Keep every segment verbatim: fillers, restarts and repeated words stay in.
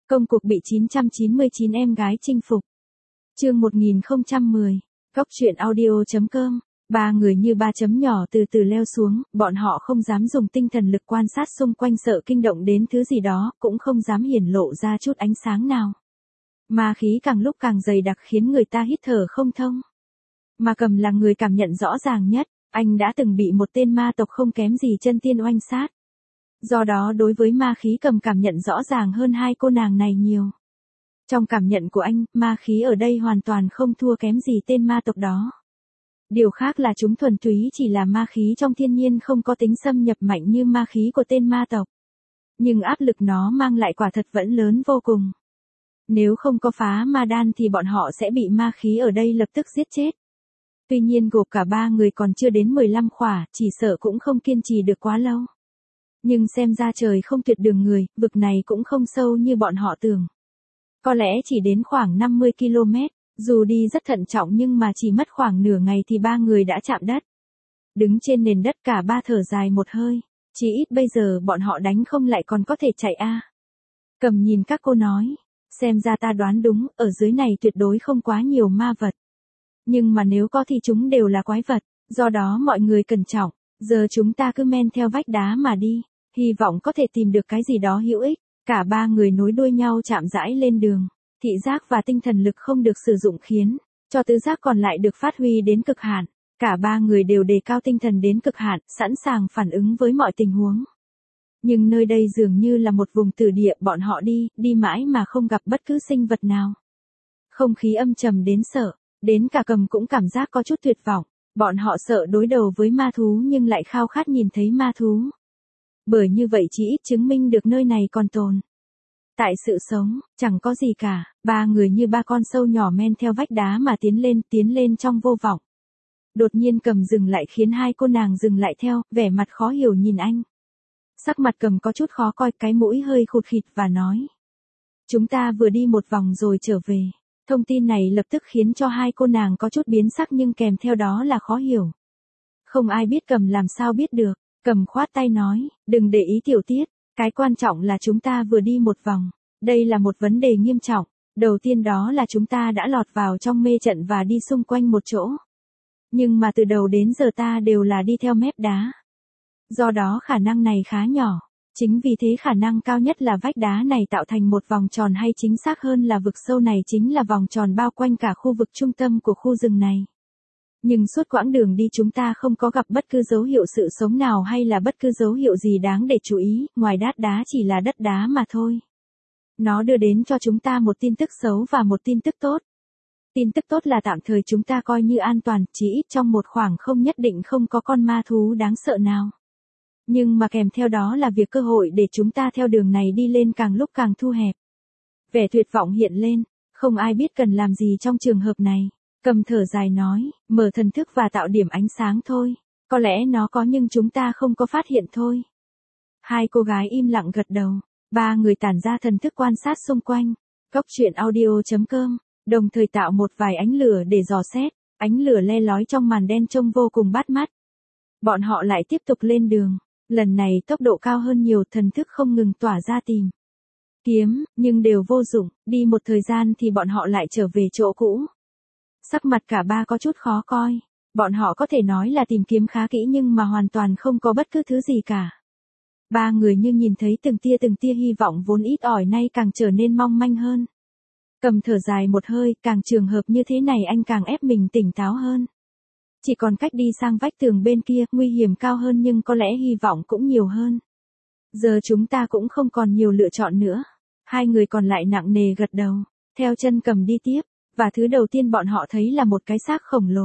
Công cuộc bị chín trăm chín mươi chín em gái chinh phục. Chương một nghìn không trăm mười. Góc truyện audio chấm com. Ba người như ba chấm nhỏ từ từ leo xuống, bọn họ không dám dùng tinh thần lực quan sát xung quanh sợ kinh động đến thứ gì đó, cũng không dám hiển lộ ra chút ánh sáng nào. Ma khí càng lúc càng dày đặc khiến người ta hít thở không thông. Ma Cầm là người cảm nhận rõ ràng nhất, anh đã từng bị một tên ma tộc không kém gì chân tiên oanh sát. Do đó đối với ma khí Cầm cảm nhận rõ ràng hơn hai cô nàng này nhiều. Trong cảm nhận của anh, ma khí ở đây hoàn toàn không thua kém gì tên ma tộc đó. Điều khác là chúng thuần túy chỉ là ma khí trong thiên nhiên không có tính xâm nhập mạnh như ma khí của tên ma tộc. Nhưng áp lực nó mang lại quả thật vẫn lớn vô cùng. Nếu không có phá ma đan thì bọn họ sẽ bị ma khí ở đây lập tức giết chết. Tuy nhiên gộp cả ba người còn chưa đến mười lăm khỏa, chỉ sợ cũng không kiên trì được quá lâu. Nhưng xem ra trời không tuyệt đường người, vực này cũng không sâu như bọn họ tưởng. Có lẽ chỉ đến khoảng năm mươi ki lô mét, dù đi rất thận trọng nhưng mà chỉ mất khoảng nửa ngày thì ba người đã chạm đất. Đứng trên nền đất cả ba thở dài một hơi, chỉ ít bây giờ bọn họ đánh không lại còn có thể chạy a. À. Cầm nhìn các cô nói, xem ra ta đoán đúng, ở dưới này tuyệt đối không quá nhiều ma vật. Nhưng mà nếu có thì chúng đều là quái vật, do đó mọi người cẩn trọng, giờ chúng ta cứ men theo vách đá mà đi, hy vọng có thể tìm được cái gì đó hữu ích. Cả ba người nối đuôi nhau chạm rãi lên đường, thị giác và tinh thần lực không được sử dụng khiến cho tứ giác còn lại được phát huy đến cực hạn. Cả ba người đều đề cao tinh thần đến cực hạn, sẵn sàng phản ứng với mọi tình huống. Nhưng nơi đây dường như là một vùng tử địa, bọn họ đi, đi mãi mà không gặp bất cứ sinh vật nào. Không khí âm trầm đến sợ, đến cả Cầm cũng cảm giác có chút tuyệt vọng. Bọn họ sợ đối đầu với ma thú nhưng lại khao khát nhìn thấy ma thú. Bởi như vậy chỉ ít chứng minh được nơi này còn tồn tại sự sống, chẳng có gì cả. Ba người như ba con sâu nhỏ men theo vách đá mà tiến lên, tiến lên trong vô vọng. Đột nhiên Cầm dừng lại khiến hai cô nàng dừng lại theo, vẻ mặt khó hiểu nhìn anh. Sắc mặt Cầm có chút khó coi, cái mũi hơi khụt khịt và nói. Chúng ta vừa đi một vòng rồi trở về. Thông tin này lập tức khiến cho hai cô nàng có chút biến sắc nhưng kèm theo đó là khó hiểu. Không ai biết Cầm làm sao biết được. Cầm khoát tay nói, đừng để ý tiểu tiết, cái quan trọng là chúng ta vừa đi một vòng. Đây là một vấn đề nghiêm trọng. Đầu tiên đó là chúng ta đã lọt vào trong mê trận và đi xung quanh một chỗ. Nhưng mà từ đầu đến giờ ta đều là đi theo mép đá. Do đó khả năng này khá nhỏ. Chính vì thế khả năng cao nhất là vách đá này tạo thành một vòng tròn, hay chính xác hơn là vực sâu này chính là vòng tròn bao quanh cả khu vực trung tâm của khu rừng này. Nhưng suốt quãng đường đi chúng ta không có gặp bất cứ dấu hiệu sự sống nào hay là bất cứ dấu hiệu gì đáng để chú ý, ngoài đát đá chỉ là đất đá mà thôi. Nó đưa đến cho chúng ta một tin tức xấu và một tin tức tốt. Tin tức tốt là tạm thời chúng ta coi như an toàn, chỉ ít trong một khoảng không nhất định không có con ma thú đáng sợ nào. Nhưng mà kèm theo đó là việc cơ hội để chúng ta theo đường này đi lên càng lúc càng thu hẹp. Vẻ tuyệt vọng hiện lên, không ai biết cần làm gì trong trường hợp này. Cầm thở dài nói, mở thần thức và tạo điểm ánh sáng thôi. Có lẽ nó có nhưng chúng ta không có phát hiện thôi. Hai cô gái im lặng gật đầu. Ba người tản ra thần thức quan sát xung quanh. Góc truyện audio chấm com. Đồng thời tạo một vài ánh lửa để dò xét. Ánh lửa le lói trong màn đen trông vô cùng bắt mắt. Bọn họ lại tiếp tục lên đường. Lần này tốc độ cao hơn nhiều, thần thức không ngừng tỏa ra tìm kiếm, nhưng đều vô dụng. Đi một thời gian thì bọn họ lại trở về chỗ cũ. Sắc mặt cả ba có chút khó coi. Bọn họ có thể nói là tìm kiếm khá kỹ nhưng mà hoàn toàn không có bất cứ thứ gì cả. Ba người như nhìn thấy từng tia từng tia hy vọng vốn ít ỏi nay càng trở nên mong manh hơn. Cầm thở dài một hơi, càng trường hợp như thế này anh càng ép mình tỉnh táo hơn. Chỉ còn cách đi sang vách tường bên kia, nguy hiểm cao hơn nhưng có lẽ hy vọng cũng nhiều hơn. Giờ chúng ta cũng không còn nhiều lựa chọn nữa. Hai người còn lại nặng nề gật đầu, theo chân Cầm đi tiếp. Và thứ đầu tiên bọn họ thấy là một cái xác khổng lồ.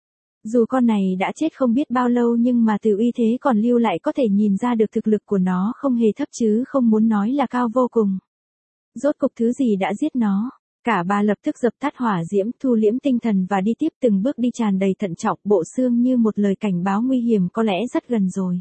Dù con này đã chết không biết bao lâu nhưng mà từ uy thế còn lưu lại có thể nhìn ra được thực lực của nó không hề thấp chứ không muốn nói là cao vô cùng. Rốt cục thứ gì đã giết nó? Cả ba lập tức dập tắt hỏa diễm, thu liễm tinh thần và đi tiếp, từng bước đi tràn đầy thận trọng, bộ xương như một lời cảnh báo nguy hiểm có lẽ rất gần rồi.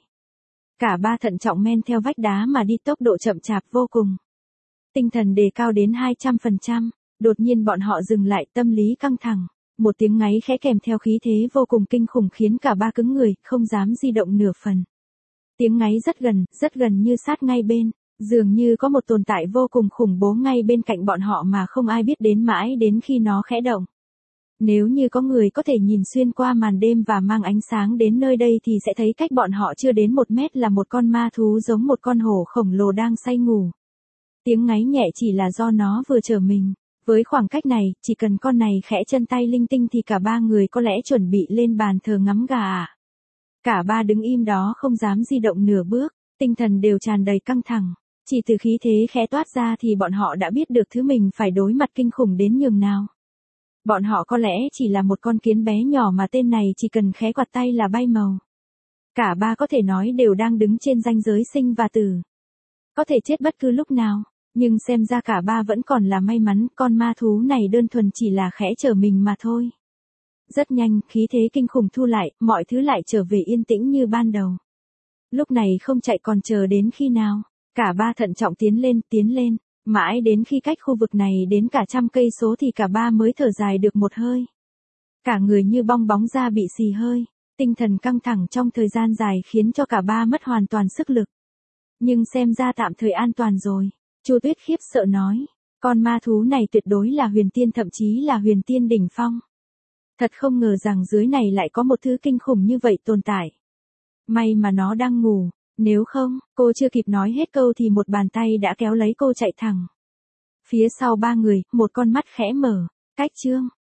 Cả ba thận trọng men theo vách đá mà đi, tốc độ chậm chạp vô cùng. Tinh thần đề cao đến hai trăm phần trăm. Đột nhiên bọn họ dừng lại, tâm lý căng thẳng. Một tiếng ngáy khẽ kèm theo khí thế vô cùng kinh khủng khiến cả ba cứng người, không dám di động nửa phần. Tiếng ngáy rất gần, rất gần như sát ngay bên. Dường như có một tồn tại vô cùng khủng bố ngay bên cạnh bọn họ mà không ai biết đến mãi đến khi nó khẽ động. Nếu như có người có thể nhìn xuyên qua màn đêm và mang ánh sáng đến nơi đây thì sẽ thấy cách bọn họ chưa đến một mét là một con ma thú giống một con hổ khổng lồ đang say ngủ. Tiếng ngáy nhẹ chỉ là do nó vừa trở mình. Với khoảng cách này, chỉ cần con này khẽ chân tay linh tinh thì cả ba người có lẽ chuẩn bị lên bàn thờ ngắm gà à. Cả ba đứng im đó không dám di động nửa bước, tinh thần đều tràn đầy căng thẳng. Chỉ từ khí thế khẽ toát ra thì bọn họ đã biết được thứ mình phải đối mặt kinh khủng đến nhường nào. Bọn họ có lẽ chỉ là một con kiến bé nhỏ mà tên này chỉ cần khẽ quạt tay là bay màu. Cả ba có thể nói đều đang đứng trên ranh giới sinh và tử. Có thể chết bất cứ lúc nào, nhưng xem ra cả ba vẫn còn là may mắn, con ma thú này đơn thuần chỉ là khẽ trở mình mà thôi. Rất nhanh, khí thế kinh khủng thu lại, mọi thứ lại trở về yên tĩnh như ban đầu. Lúc này không chạy còn chờ đến khi nào, cả ba thận trọng tiến lên, tiến lên, mãi đến khi cách khu vực này đến cả trăm cây số thì cả ba mới thở dài được một hơi. Cả người như bong bóng ra bị xì hơi, tinh thần căng thẳng trong thời gian dài khiến cho cả ba mất hoàn toàn sức lực. Nhưng xem ra tạm thời an toàn rồi, Chu Tuyết khiếp sợ nói, con ma thú này tuyệt đối là huyền tiên, thậm chí là huyền tiên đỉnh phong. Thật không ngờ rằng dưới này lại có một thứ kinh khủng như vậy tồn tại. May mà nó đang ngủ, nếu không, cô chưa kịp nói hết câu thì một bàn tay đã kéo lấy cô chạy thẳng. Phía sau ba người, một con mắt khẽ mở, cách chương.